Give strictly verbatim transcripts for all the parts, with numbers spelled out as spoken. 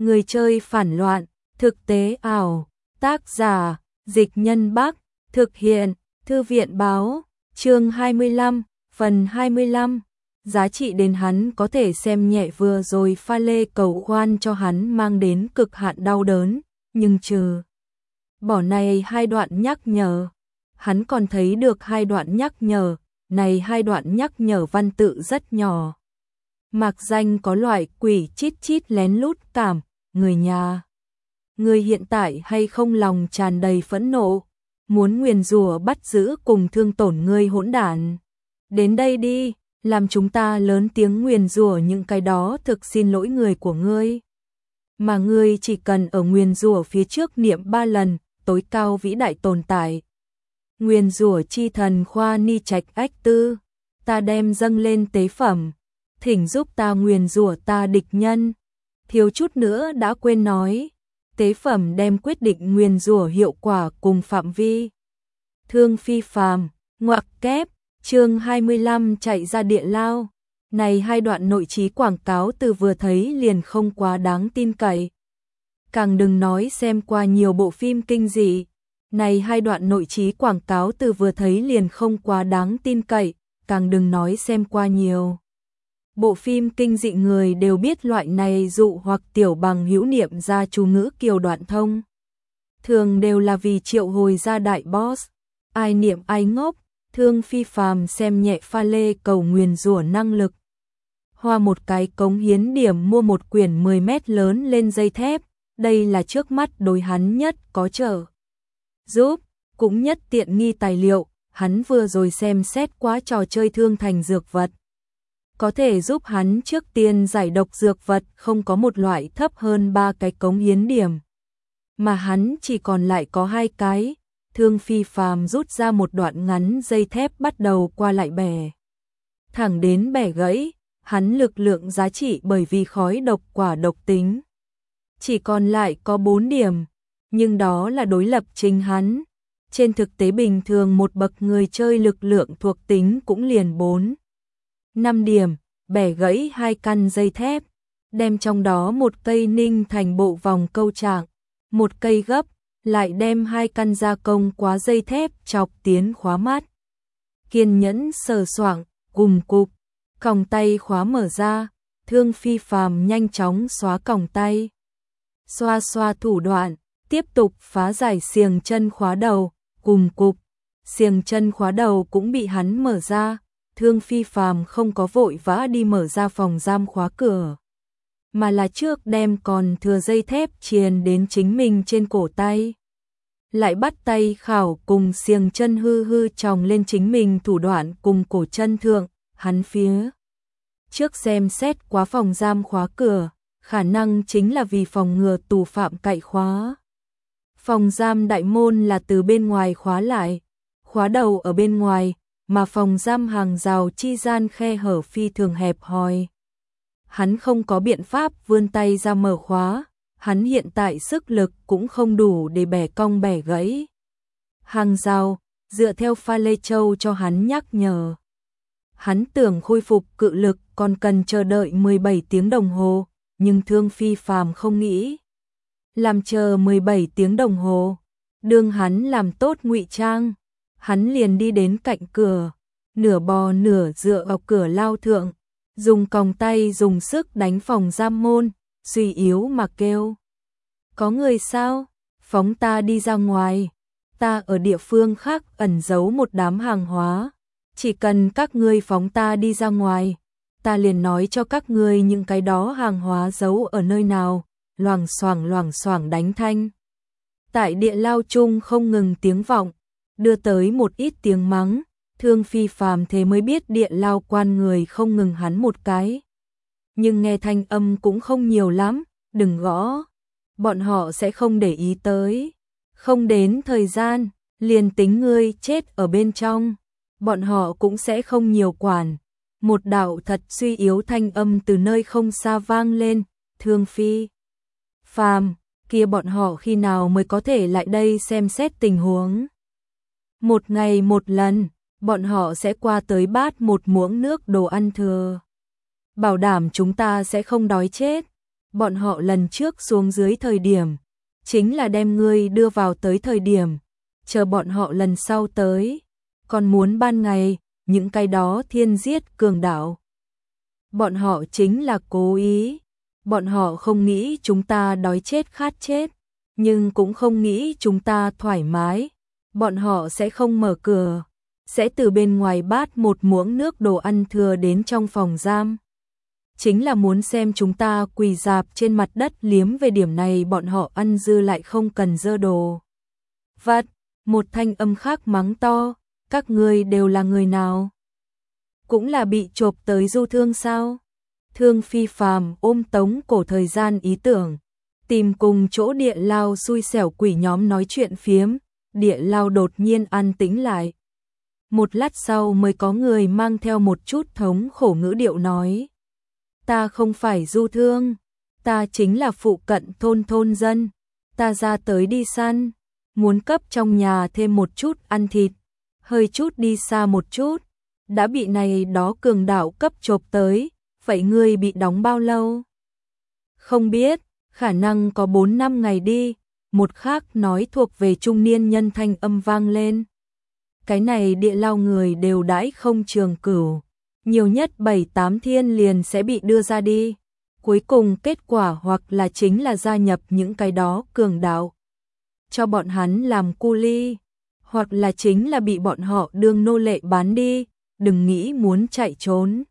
Người chơi phản loạn, thực tế ảo, tác giả, Dịch Nhân Bắc, thực hiện, Thư viện báo, chương hai mươi lăm, phần hai mươi lăm. Giá trị đến hắn có thể xem nhẹ vừa rồi pha lê cầu khoan cho hắn mang đến cực hạn đau đớn, nhưng trừ bỏ này hai đoạn nhắc nhở, hắn còn thấy được hai đoạn nhắc nhở, này hai đoạn nhắc nhở văn tự rất nhỏ. Mạc danh có loại quỷ chít chít lén lút cảm, người nhà. Người hiện tại hay không lòng tràn đầy phẫn nộ, muốn nguyền rủa bắt giữ cùng thương tổn ngươi hỗn đản. Đến đây đi, làm chúng ta lớn tiếng nguyền rủa những cái đó thực xin lỗi người của ngươi. Mà ngươi chỉ cần ở nguyền rủa phía trước niệm ba lần, tối cao vĩ đại tồn tại. Nguyền rủa chi thần khoa ni trạch ách tư, ta đem dâng lên tế phẩm, thỉnh giúp ta nguyền rủa ta địch nhân. Thiếu chút nữa đã quên nói, tế phẩm đem quyết định nguyền rủa hiệu quả cùng phạm vi. Thương phi phàm, ngoặc kép, chương hai mươi lăm chạy ra địa lao. Này hai đoạn nội trí quảng cáo từ vừa thấy liền không quá đáng tin cậy. Càng đừng nói xem qua nhiều bộ phim kinh dị. Này hai đoạn nội trí quảng cáo từ vừa thấy liền không quá đáng tin cậy, càng đừng nói xem qua nhiều bộ phim kinh dị, người đều biết loại này dụ hoặc tiểu bằng hữu niệm ra chú ngữ kiều đoạn thông. Thường đều là vì triệu hồi ra đại boss, ai niệm ai ngốc. Thương phi phàm xem nhẹ pha lê cầu nguyền rủa năng lực. Hoa một cái cống hiến điểm mua một quyển mười mét lớn lên dây thép, đây là trước mắt đối hắn nhất có trợ giúp, cũng nhất tiện nghi tài liệu, hắn vừa rồi xem xét quá trò chơi thương thành dược vật. Có thể giúp hắn trước tiên giải độc dược vật không có một loại thấp hơn ba cái cống hiến điểm. Mà hắn chỉ còn lại có hai cái. Thương phi phàm rút ra một đoạn ngắn dây thép bắt đầu qua lại bẻ. Thẳng đến bẻ gãy, hắn lực lượng giá trị bởi vì khói độc quả độc tính. Chỉ còn lại có bốn điểm, nhưng đó là đối lập chính hắn. Trên thực tế bình thường một bậc người chơi lực lượng thuộc tính cũng liền bốn, năm điểm, bẻ gãy hai căn dây thép, đem trong đó một cây ninh thành bộ vòng câu trạng, một cây gấp, lại đem hai căn gia công quá dây thép chọc tiến khóa mát. Kiên nhẫn sờ soạng, gùm cụp, còng tay khóa mở ra, thương phi phàm nhanh chóng xóa còng tay. Xoa xoa thủ đoạn, tiếp tục phá giải xiềng chân khóa đầu, gùm cụp, xiềng chân khóa đầu cũng bị hắn mở ra. Thương phi phàm không có vội vã đi mở ra phòng giam khóa cửa, mà là trước đem còn thừa dây thép triền đến chính mình trên cổ tay. Lại bắt tay khảo cùng xiềng chân hư hư tròng lên chính mình thủ đoạn cùng cổ chân thượng, hắn phía trước xem xét quá phòng giam khóa cửa, khả năng chính là vì phòng ngừa tù phạm cậy khóa. Phòng giam đại môn là từ bên ngoài khóa lại, khóa đầu ở bên ngoài, mà phòng giam hàng rào chi gian khe hở phi thường hẹp hòi. Hắn không có biện pháp vươn tay ra mở khóa, hắn hiện tại sức lực cũng không đủ để bẻ cong bẻ gãy hàng rào, dựa theo pha lê châu cho hắn nhắc nhở. Hắn tưởng khôi phục cự lực còn cần chờ đợi mười bảy tiếng đồng hồ, nhưng thương phi phàm không nghĩ làm chờ mười bảy tiếng đồng hồ. Đương hắn làm tốt ngụy trang, hắn liền đi đến cạnh cửa, nửa bò nửa dựa vào cửa lao thượng, dùng còng tay dùng sức đánh phòng giam môn, suy yếu mà kêu. Có người sao? Phóng ta đi ra ngoài. Ta ở địa phương khác ẩn giấu một đám hàng hóa. Chỉ cần các ngươi phóng ta đi ra ngoài, ta liền nói cho các ngươi những cái đó hàng hóa giấu ở nơi nào. Loảng xoảng loảng xoảng đánh thanh. Tại địa lao chung không ngừng tiếng vọng, đưa tới một ít tiếng mắng. Thương phi phàm thế mới biết địa lao quan người không ngừng hắn một cái. Nhưng nghe thanh âm cũng không nhiều lắm, đừng gõ. Bọn họ sẽ không để ý tới. Không đến thời gian, liền tính ngươi chết ở bên trong, bọn họ cũng sẽ không nhiều quản. Một đạo thật suy yếu thanh âm từ nơi không xa vang lên. Thương phi phàm, kia bọn họ khi nào mới có thể lại đây xem xét tình huống. Một ngày một lần, bọn họ sẽ qua tới bát một muỗng nước đồ ăn thừa. Bảo đảm chúng ta sẽ không đói chết. bọn họ lần trước xuống dưới thời điểm, chính là đem ngươi đưa vào tới thời điểm, chờ bọn họ lần sau tới, còn muốn ban ngày, những cái đó thiên giết cường đạo. Bọn họ chính là cố ý, bọn họ không nghĩ chúng ta đói chết khát chết, nhưng cũng không nghĩ chúng ta thoải mái, bọn họ sẽ không mở cửa, sẽ từ bên ngoài bát một muỗng nước đồ ăn thừa đến trong phòng giam. Chính là muốn xem chúng ta quỳ rạp trên mặt đất liếm, về điểm này bọn họ ăn dư lại không cần dơ đồ. Vặt, một thanh âm khác mắng to, các ngươi đều là người nào? Cũng là bị chộp tới du thương sao? Thương Phi Phàm ôm tống cổ thời gian ý tưởng, tìm cùng chỗ địa lao xui xẻo quỷ nhóm nói chuyện phiếm, địa lao đột nhiên an tĩnh lại. Một lát sau mới có người mang theo một chút thống khổ ngữ điệu nói. Ta không phải du thương, ta chính là phụ cận thôn thôn dân, ta ra tới đi săn, muốn cấp trong nhà thêm một chút ăn thịt, hơi chút đi xa một chút, đã bị này đó cường đạo cấp chộp tới, vậy ngươi bị đóng bao lâu? Không biết, khả năng có bốn năm ngày đi, một khác nói thuộc về trung niên nhân thanh âm vang lên. Cái này địa lao người đều đãi không trường cửu, nhiều nhất bảy tám thiên liền sẽ bị đưa ra đi. Cuối cùng kết quả hoặc là chính là gia nhập những cái đó cường đạo, cho bọn hắn làm cu ly, hoặc là chính là bị bọn họ đương nô lệ bán đi, đừng nghĩ muốn chạy trốn,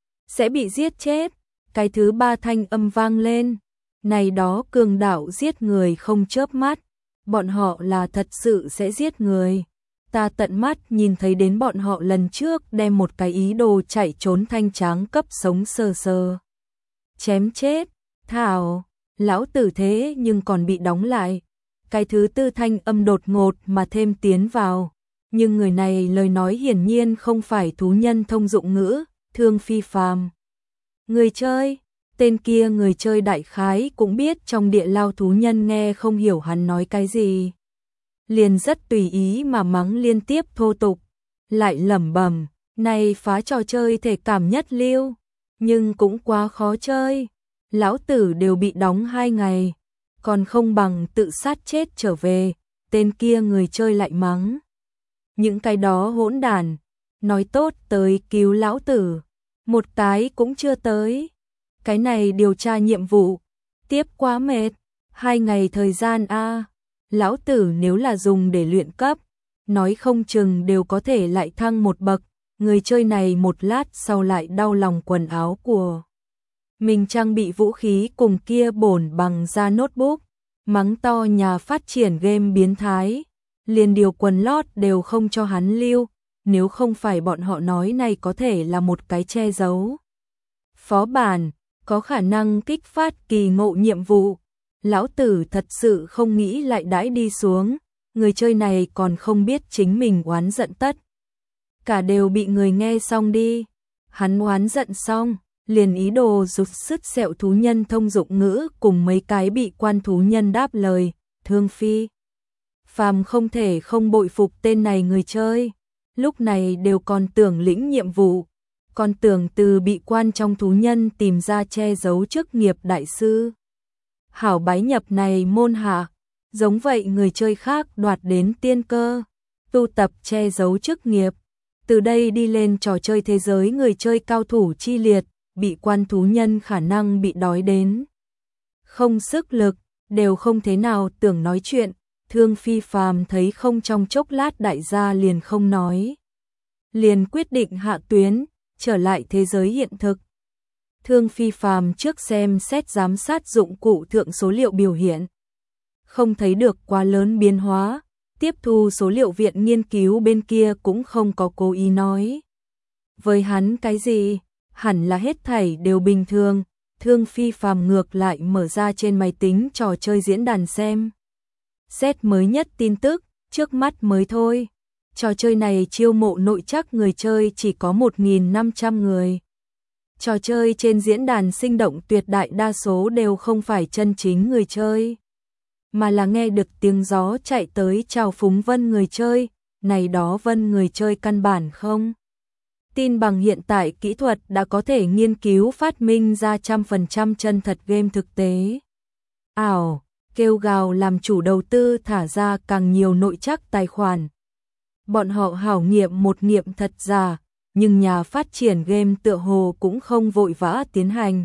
sẽ bị giết chết. Cái thứ ba thanh âm vang lên, này đó cường đạo giết người không chớp mắt, bọn họ là thật sự sẽ giết người. Ta tận mắt nhìn thấy đến bọn họ lần trước đem một cái ý đồ chạy trốn thanh tráng cấp sống sờ sờ chém chết. Thảo, lão tử thế nhưng còn bị đóng lại. Cái thứ tư thanh âm đột ngột mà thêm tiến vào, nhưng người này lời nói hiển nhiên không phải thú nhân thông dụng ngữ. Thương Phi Phàm, người chơi, tên kia người chơi đại khái cũng biết trong địa lao thú nhân nghe không hiểu hắn nói cái gì, liền rất tùy ý mà mắng liên tiếp thô tục, lại lẩm bẩm, này phá trò chơi thể cảm nhất lưu, nhưng cũng quá khó chơi, lão tử đều bị đóng hai ngày, còn không bằng tự sát chết trở về. Tên kia người chơi lại mắng, những cái đó hỗn đản, nói tốt tới cứu lão tử, một cái cũng chưa tới. Cái này điều tra nhiệm vụ, tiếp quá mệt, hai ngày thời gian a. Lão tử nếu là dùng để luyện cấp, nói không chừng đều có thể lại thăng một bậc. Người chơi này một lát sau lại đau lòng quần áo của mình trang bị vũ khí cùng kia bổn bằng ra notebook, mắng to nhà phát triển game biến thái, liền điều quần lót đều không cho hắn lưu, nếu không phải bọn họ nói này có thể là một cái che giấu. Phó bản, có khả năng kích phát kỳ ngộ nhiệm vụ. Lão tử thật sự không nghĩ lại đãi đi xuống, người chơi này còn không biết chính mình oán giận tất. Cả đều bị người nghe xong đi. Hắn oán giận xong, liền ý đồ rụt sứt sẹo thú nhân thông dụng ngữ cùng mấy cái bị quan thú nhân đáp lời. Thương Phi Phàm không thể không bội phục tên này người chơi, lúc này đều còn tưởng lĩnh nhiệm vụ, còn tưởng từ bị quan trong thú nhân tìm ra che giấu chức nghiệp đại sư. Hảo bái nhập này môn hạ, giống vậy người chơi khác đoạt đến tiên cơ, tu tập che giấu chức nghiệp, từ đây đi lên trò chơi thế giới người chơi cao thủ chi liệt, bị quan thú nhân khả năng bị đói đến không sức lực, đều không thế nào tưởng nói chuyện. Thương Phi Phàm thấy không trong chốc lát đại gia liền không nói, liền quyết định hạ tuyến, trở lại thế giới hiện thực. Thương Phi Phàm trước xem xét giám sát dụng cụ thượng số liệu biểu hiện, không thấy được quá lớn biến hóa, tiếp thu số liệu viện nghiên cứu bên kia cũng không có cố ý nói với hắn cái gì, hẳn là hết thảy đều bình thường. Thương Phi Phàm ngược lại mở ra trên máy tính trò chơi diễn đàn xem xét mới nhất tin tức, trước mắt mới thôi. Trò chơi này chiêu mộ nội trắc người chơi chỉ có một nghìn năm trăm người. Trò chơi trên diễn đàn sinh động tuyệt đại đa số đều không phải chân chính người chơi, mà là nghe được tiếng gió chạy tới chào phúng vân người chơi, này đó vân người chơi căn bản không Tin bằng hiện tại kỹ thuật đã có thể nghiên cứu phát minh ra trăm phần trăm chân thật game thực tế ảo, kêu gào làm chủ đầu tư thả ra càng nhiều nội trắc tài khoản. Bọn họ hảo nghiệm một nghiệm thật giả, nhưng nhà phát triển game tựa hồ cũng không vội vã tiến hành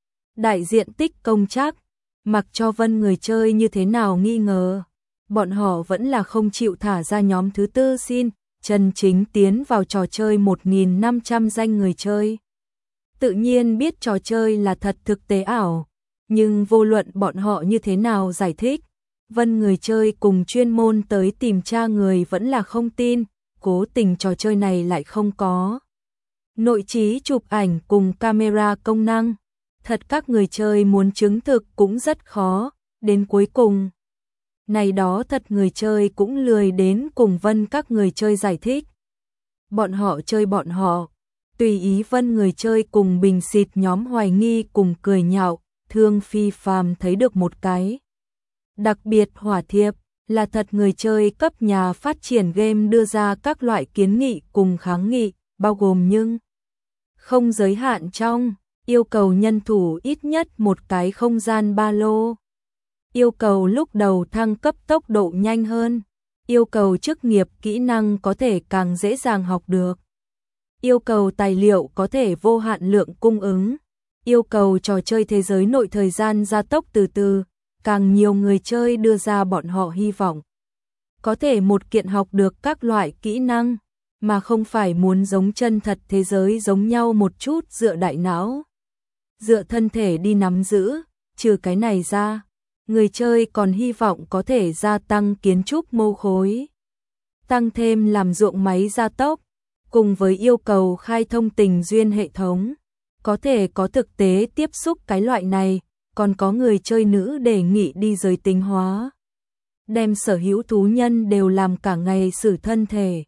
đại diện tích công trắc, mặc cho Vân người chơi như thế nào nghi ngờ, bọn họ vẫn là không chịu thả ra nhóm thứ tư xin chân chính tiến vào trò chơi một nghìn năm trăm danh người chơi. Tự nhiên biết trò chơi là thật thực tế ảo, nhưng vô luận bọn họ như thế nào giải thích, Vân người chơi cùng chuyên môn tới tìm tra người vẫn là không tin, cố tình trò chơi này lại không có nội trí chụp ảnh cùng camera công năng. Thật các người chơi muốn chứng thực cũng rất khó, đến cuối cùng này đó thật người chơi cũng lười đến cùng Vân các người chơi giải thích. Bọn họ chơi bọn họ, tùy ý Vân người chơi cùng bình xịt nhóm hoài nghi cùng cười nhạo, Thương Phi Phàm thấy được một cái đặc biệt hỏa thiệp, là thật người chơi cấp nhà phát triển game đưa ra các loại kiến nghị cùng kháng nghị, bao gồm nhưng không giới hạn trong yêu cầu nhân thủ ít nhất một cái không gian ba lô, yêu cầu lúc đầu thăng cấp tốc độ nhanh hơn, yêu cầu chức nghiệp kỹ năng có thể càng dễ dàng học được, yêu cầu tài liệu có thể vô hạn lượng cung ứng, yêu cầu trò chơi thế giới nội thời gian gia tốc từ từ, càng nhiều người chơi đưa ra bọn họ hy vọng có thể một kiện học được các loại kỹ năng, mà không phải muốn giống chân thật thế giới giống nhau một chút dựa đại não, dựa thân thể đi nắm giữ. Trừ cái này ra, người chơi còn hy vọng có thể gia tăng kiến trúc mô khối, tăng thêm làm ruộng máy gia tốc, cùng với yêu cầu khai thông tình duyên hệ thống, có thể có thực tế tiếp xúc cái loại này, còn có người chơi nữ đề nghị đi giới tính hóa, đem sở hữu thú nhân đều làm cả ngày xử thân thể.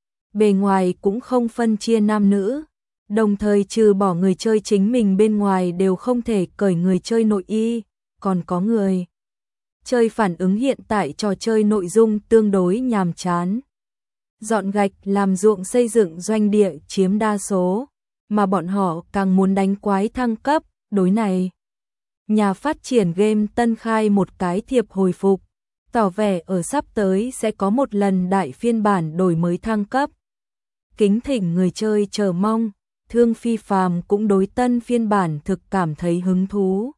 Bề ngoài cũng không phân chia nam nữ, đồng thời trừ bỏ người chơi chính mình bên ngoài đều không thể cởi người chơi nội y, còn có người chơi phản ứng hiện tại trò chơi nội dung tương đối nhàm chán. Dọn gạch làm ruộng xây dựng doanh địa chiếm đa số, mà bọn họ càng muốn đánh quái thăng cấp, đối này. Nhà phát triển game tân khai một cái thiệp hồi phục, tỏ vẻ ở sắp tới sẽ có một lần đại phiên bản đổi mới thăng cấp. Kính thỉnh người chơi chờ mong, Thương Phi Phàm cũng đối tân phiên bản thực cảm thấy hứng thú.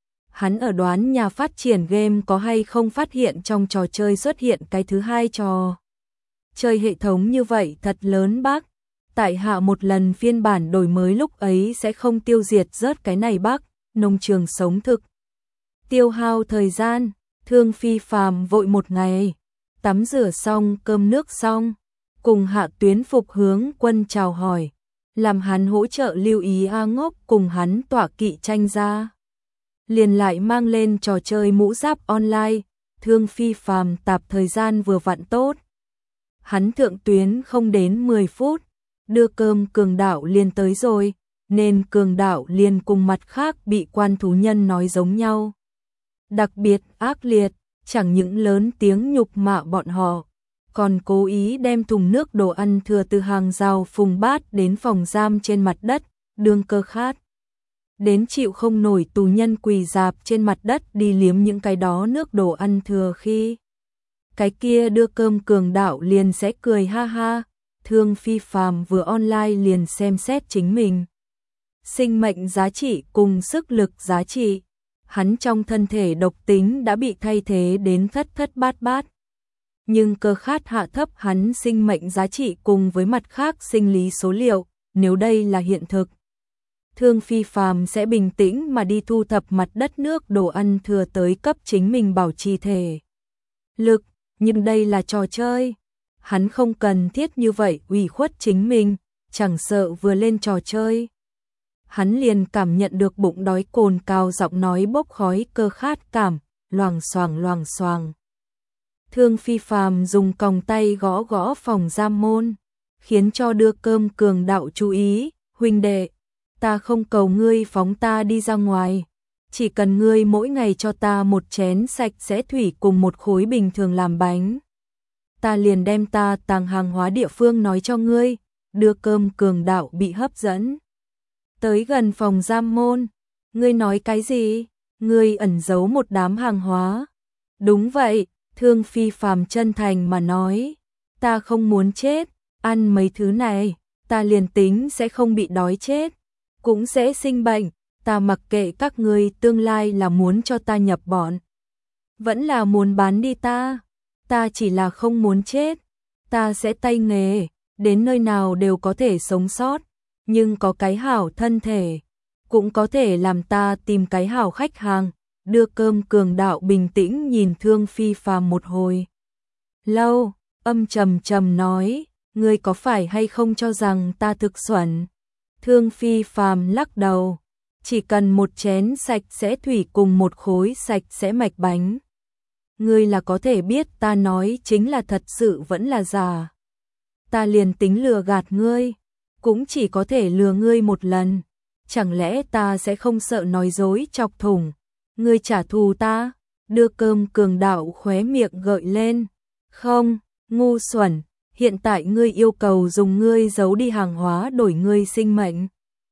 Hắn ở đoán nhà phát triển game có hay không phát hiện trong trò chơi xuất hiện cái thứ hai trò chơi hệ thống như vậy thật lớn bác. Tại hạ một lần phiên bản đổi mới lúc ấy sẽ không tiêu diệt rớt cái này bác, nông trường sống thực. Tiêu hao thời gian, Thương Phi Phàm vội một ngày, tắm rửa xong cơm nước xong, cùng Hạ Tuyến Phục hướng quân chào hỏi, làm hắn hỗ trợ lưu ý A Ngốc cùng hắn tỏa kỵ tranh ra. Liền lại mang lên trò chơi mũ giáp online, Thương Phi Phàm tạp thời gian vừa vặn tốt. Hắn thượng tuyến không đến mười phút, đưa cơm cường đạo liền tới rồi, nên cường đạo liền cùng mặt khác bị quan thú nhân nói giống nhau. Đặc biệt ác liệt, chẳng những lớn tiếng nhục mạ bọn họ, còn cố ý đem thùng nước đồ ăn thừa từ hàng rào phùng bát đến phòng giam trên mặt đất, đương cơ khát. Đến chịu không nổi tù nhân quỳ dạp trên mặt đất đi liếm những cái đó nước đồ ăn thừa khi cái kia đưa cơm cường đạo liền sẽ cười ha ha. Thương Phi Phàm vừa online liền xem xét chính mình sinh mệnh giá trị cùng sức lực giá trị, hắn trong thân thể độc tính đã bị thay thế đến thất thất bát bát. Nhưng cơ khát hạ thấp hắn sinh mệnh giá trị cùng với mặt khác sinh lý số liệu, nếu đây là hiện thực, Thương Phi Phàm sẽ bình tĩnh mà đi thu thập mặt đất nước đồ ăn thừa tới cấp chính mình bảo trì thể lực, nhưng đây là trò chơi. Hắn không cần thiết như vậy ủy khuất chính mình, chẳng sợ vừa lên trò chơi. Hắn liền cảm nhận được bụng đói cồn cào giọng nói bốc khói cơ khát cảm, loàng xoàng loàng xoàng. Thương Phi Phàm dùng còng tay gõ gõ phòng giam môn, khiến cho đưa cơm cường đạo chú ý, huynh đệ, ta không cầu ngươi phóng ta đi ra ngoài, chỉ cần ngươi mỗi ngày cho ta một chén sạch sẽ thủy cùng một khối bình thường làm bánh. Ta liền đem ta tàng hàng hóa địa phương nói cho ngươi, Đưa Cơm Cường Đạo bị hấp dẫn. Tới gần phòng giam môn. Ngươi nói cái gì? Ngươi ẩn giấu một đám hàng hóa. Đúng vậy, Thương Phi Phàm chân thành mà nói. Ta không muốn chết, ăn mấy thứ này, ta liền tính sẽ không bị đói chết, cũng sẽ sinh bệnh, ta mặc kệ các ngươi tương lai là muốn cho ta nhập bọn, vẫn là muốn bán đi ta, ta chỉ là không muốn chết, ta sẽ tay nghề, đến nơi nào đều có thể sống sót, nhưng có cái hảo thân thể, cũng có thể làm ta tìm cái hảo khách hàng. Đưa Cơm Cường Đạo bình tĩnh nhìn Thương Phi Phàm một hồi lâu, âm trầm trầm nói, ngươi có phải hay không cho rằng ta thực xuẩn? Thương Phi Phàm lắc đầu, chỉ cần một chén sạch sẽ thủy cùng một khối sạch sẽ mạch bánh. Ngươi là có thể biết ta nói chính là thật sự vẫn là giả. Ta liền tính lừa gạt ngươi, cũng chỉ có thể lừa ngươi một lần. Chẳng lẽ ta sẽ không sợ nói dối chọc thủng? Ngươi trả thù ta? Đưa Cơm Cường Đạo khóe miệng gợi lên. Không, ngu xuẩn, hiện tại ngươi yêu cầu dùng ngươi giấu đi hàng hóa đổi ngươi sinh mệnh.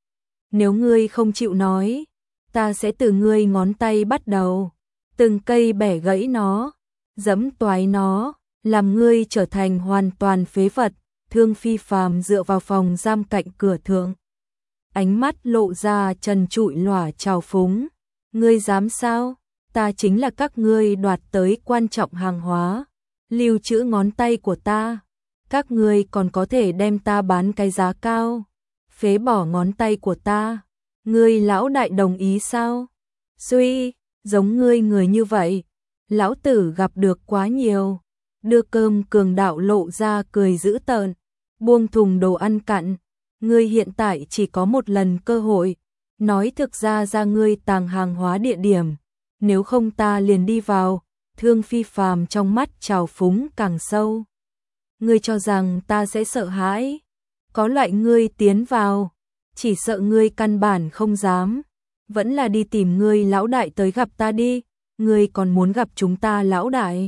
Nếu ngươi không chịu nói, ta sẽ từ ngươi ngón tay bắt đầu, từng cây bẻ gãy nó, giẫm toái nó, làm ngươi trở thành hoàn toàn phế vật. Thương Phi Phàm dựa vào phòng giam cạnh cửa thượng, ánh mắt lộ ra trần trụi lòa trào phúng. Ngươi dám sao? Ta chính là các ngươi đoạt tới quan trọng hàng hóa, lưu trữ ngón tay của ta. Các ngươi còn có thể đem ta bán cái giá cao, phế bỏ ngón tay của ta. Ngươi lão đại đồng ý sao? Suy, giống ngươi người như vậy, lão tử gặp được quá nhiều. Đưa Cơm Cường Đạo lộ ra cười dữ tợn, buông thùng đồ ăn cặn. Ngươi hiện tại chỉ có một lần cơ hội, nói thực ra ra ngươi tàng hàng hóa địa điểm, nếu không ta liền đi vào. Thương Phi Phàm trong mắt trào phúng càng sâu. Ngươi cho rằng ta sẽ sợ hãi? Có loại ngươi tiến vào, chỉ sợ ngươi căn bản không dám, vẫn là đi tìm ngươi lão đại tới gặp ta đi, ngươi còn muốn gặp chúng ta lão đại?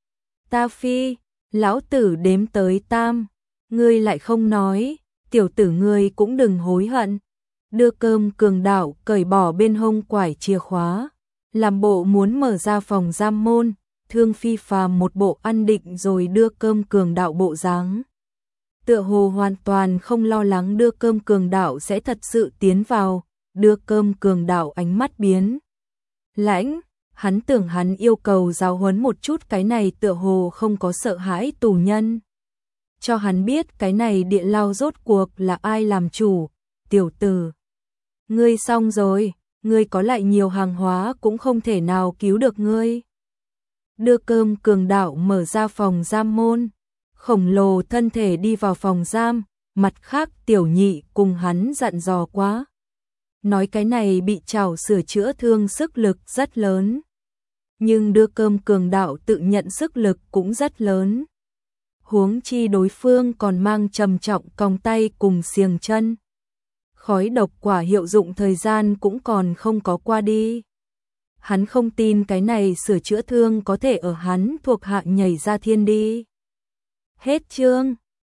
Ta phi, lão tử đếm tới tam, ngươi lại không nói, tiểu tử ngươi cũng đừng hối hận. Đưa Cơm Cường Đạo cởi bỏ bên hông quải chìa khóa, làm bộ muốn mở ra phòng giam môn. Thương Phi Phàm một bộ ăn định rồi Đưa Cơm Cường Đạo bộ dáng, tựa hồ hoàn toàn không lo lắng Đưa Cơm Cường Đạo sẽ thật sự tiến vào. Đưa Cơm Cường Đạo ánh mắt biến lãnh, hắn tưởng hắn yêu cầu giáo huấn một chút cái này tựa hồ không có sợ hãi tù nhân, cho hắn biết cái này địa lao rốt cuộc là ai làm chủ. Tiểu tử, ngươi xong rồi, ngươi có lại nhiều hàng hóa cũng không thể nào cứu được ngươi. Đưa Cơm Cường Đạo mở ra phòng giam môn, khổng lồ thân thể đi vào phòng giam, mặt khác tiểu nhị cùng hắn dặn dò quá. Nói cái này bị trảo sửa chữa thương sức lực rất lớn. Nhưng Đưa Cơm Cường Đạo tự nhận sức lực cũng rất lớn. Huống chi đối phương còn mang trầm trọng còng tay cùng xiềng chân. Khói độc quả hiệu dụng thời gian cũng còn không có qua đi. Hắn không tin cái này sửa chữa thương có thể ở hắn thuộc hạ nhảy ra thiên đi. Hết chương.